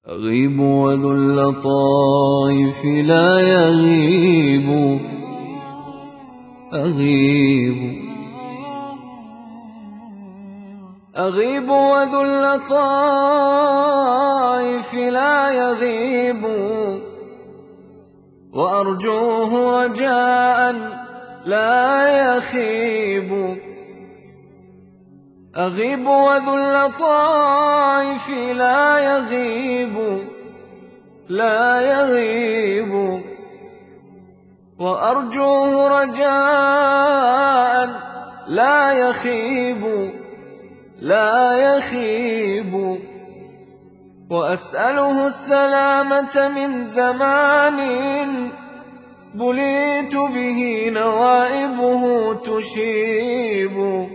أغيب وذو اللطائف لا يغيب. أغيب وذو اللطائف لا يغيب، وأرجوه رجاء لا يخيب. أغيب وذو اللطائف لا يغيب، وأرجوه رجاء لا يخيب. وأسأله السلامة من زمان بليت به نوائبه تشيب.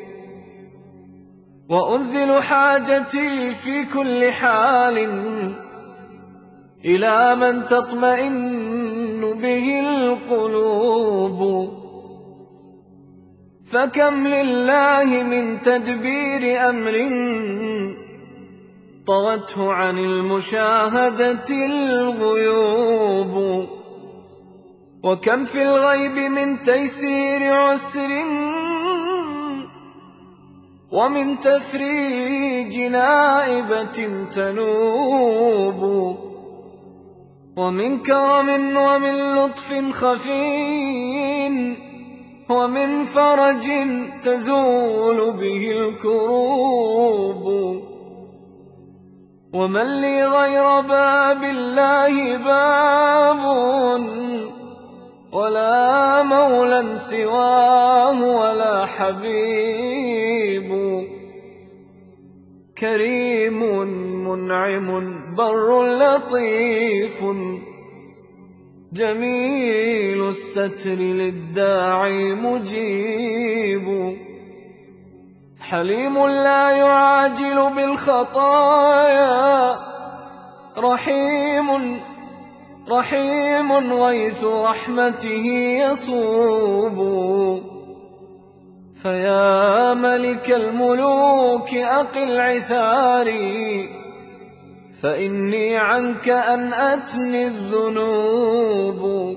وأنزل حاجتي في كل حال إلى من تطمئن به القلوب. فكم لله من تدبير أمر طغته عن المشاهدة الغيوب. وكم في الغيب من تيسير عسر ومن تفريج نائبة تنوب. ومن كرم ومن لطف خفي ومن فرج تزول به الكروب. ومن لي غير باب الله باب ولا مولى سواه ولا حبيب. كريم منعم بر لطيف جميل الستر للداعي مجيب. حليم لا يعاجل بالخطايا رحيم غيث رحمته يصوب. فيا ملك الملوك أقل عثاري فإني عنك أنأتني الذنوب.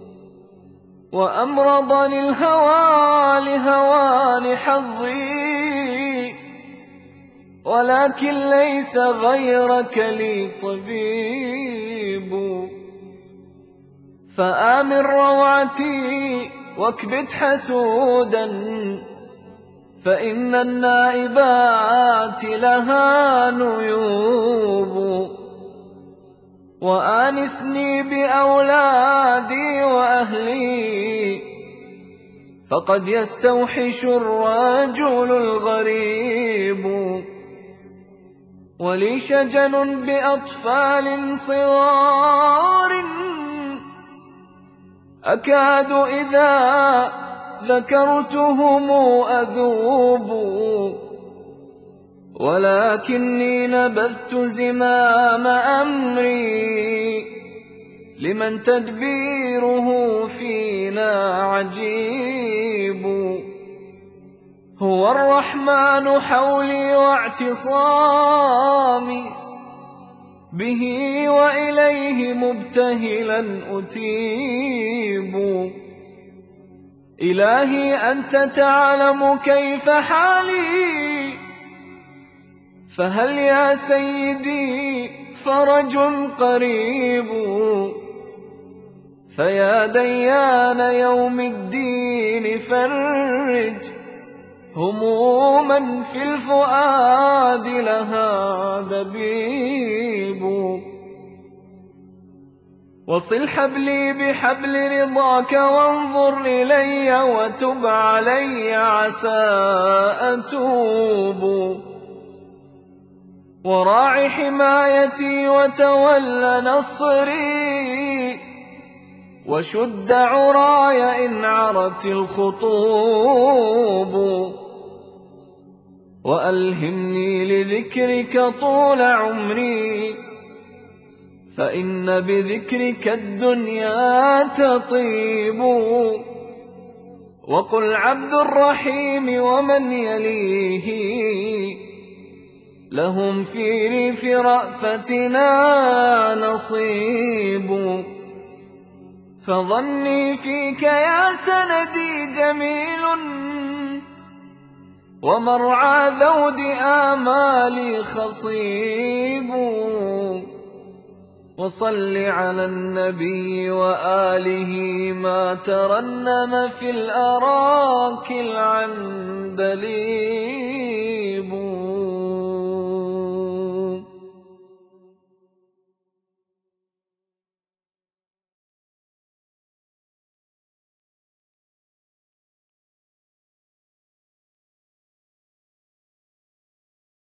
وأمرضني الهوى لهوان حظي ولكن ليس غيرك لي طبيب. فآمن روعتي واكبت حسودا فإن النائبات لها نيوب. وآنسني بأولادي وأهلي فقد يستوحش الرجل الغريب. ولي شجن بأطفال صغار أكاد إذا ذكرتهم أذوب. ولكني نبذت زمام أمري لمن تدبيره فينا عجيب. هو الرحمن حولي واعتصامي به وإليه مبتهلا أتيب. إلهي أنت تعلم كيف حالي فهل يا سيدي فرج قريب. فيا ديان يوم الدين فرج هموما في الفؤاد لها دبيب. وصل حبلي بحبل رضاك وانظر إلي وتب علي عسى أتوب. وراع حمايتي وتول نصري وشد عراي إن عرت الخطوب. وألهمني لذكرك طول عمري فإن بذكرك الدنيا تطيب. وقل عبد الرحيم ومن يليه لهم في ريف رأفتنا نصيب، فظني فيك يا سندي جميل، ومرعى ذود آمالي خصيب. وصل على النبي وآله ما ترنم في الأراك العندليب.